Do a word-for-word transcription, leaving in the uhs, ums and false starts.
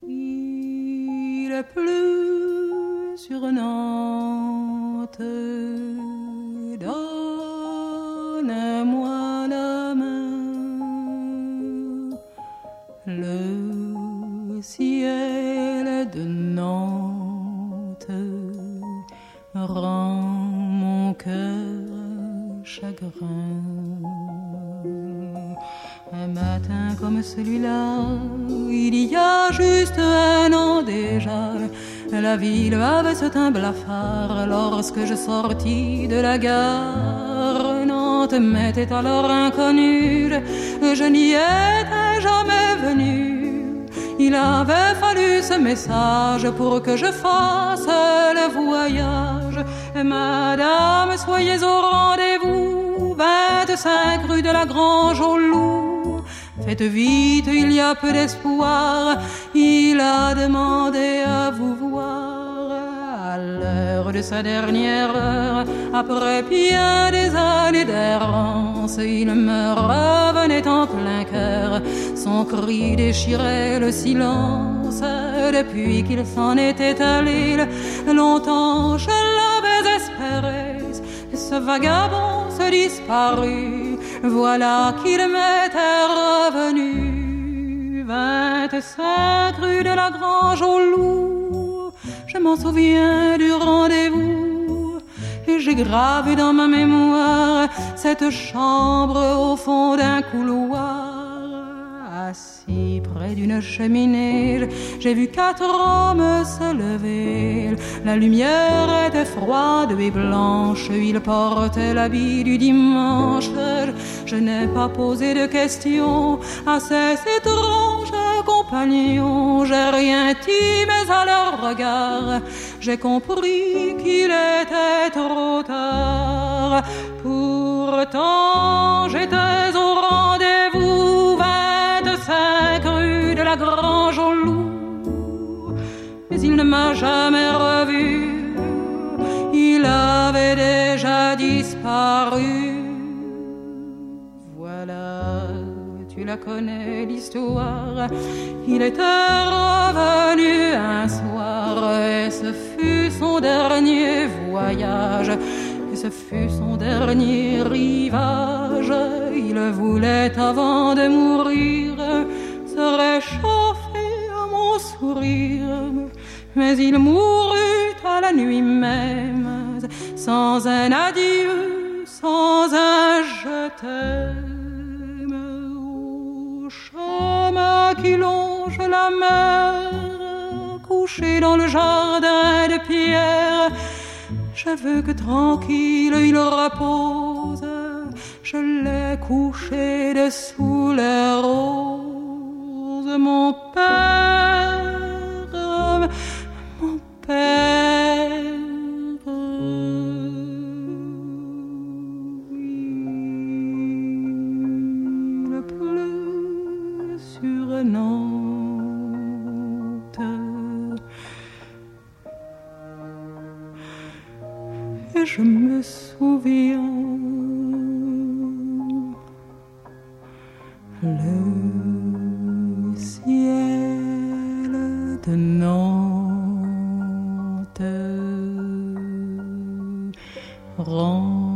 Il pleut sur Nantes, donne-moi la main. Le ciel de Nantes rend mon cœur chagrin. Un matin comme celui-là, il y a juste un an déjà, la ville avait ce teint blafard. Lorsque je sortis de la gare, Nantes m'était alors inconnue, je n'y étais jamais venue. Il avait fallu ce message pour que je fasse le voyage. Madame, soyez au rendez-vous, vingt-cinq rue de la Grange au Loup. Faites vite, il y a peu d'espoir, il a demandé à vous voir. À l'heure de sa dernière heure, après bien des années d'errance, il me revenait en plein cœur. Son cri déchirait le silence. Depuis qu'il s'en était allé, longtemps je l'avais espéré. Ce vagabond se disparut, voilà qu'il m'était revenu. Vingt-cinq rue de la Grange au Loup, je m'en souviens du rendez-vous. Et j'ai gravé dans ma mémoire cette chambre au fond d'un couloir. Assis près d'une cheminée, j'ai vu quatre hommes se lever. La lumière était froide et blanche, ils portaient l'habit du dimanche. Je n'ai pas posé de questions à ces étranges compagnons. J'ai rien dit, mais à leur regard, j'ai compris qu'il était trop tard. Pourtant, j'étais au rendez-vous, vingt-cinq rue de la Grange au Loup. Mais il ne m'a jamais revu, il avait déjà disparu. Voilà, tu la connais l'histoire. Il était revenu un soir et ce fut son dernier voyage. Et ce fut son dernier rivage. Il voulait avant de mourir se réchauffer à mon sourire. Mais il mourut à la nuit même, sans un adieu, sans un je t'aime. Au chemin qui longe la mer, couché dans le jardin de pierre, je veux que tranquille il repose. Je l'ai couché dessous les roses. Mon père, mon père, il pleut sur Nantes. Et je me souviens, le ciel de Nantes rend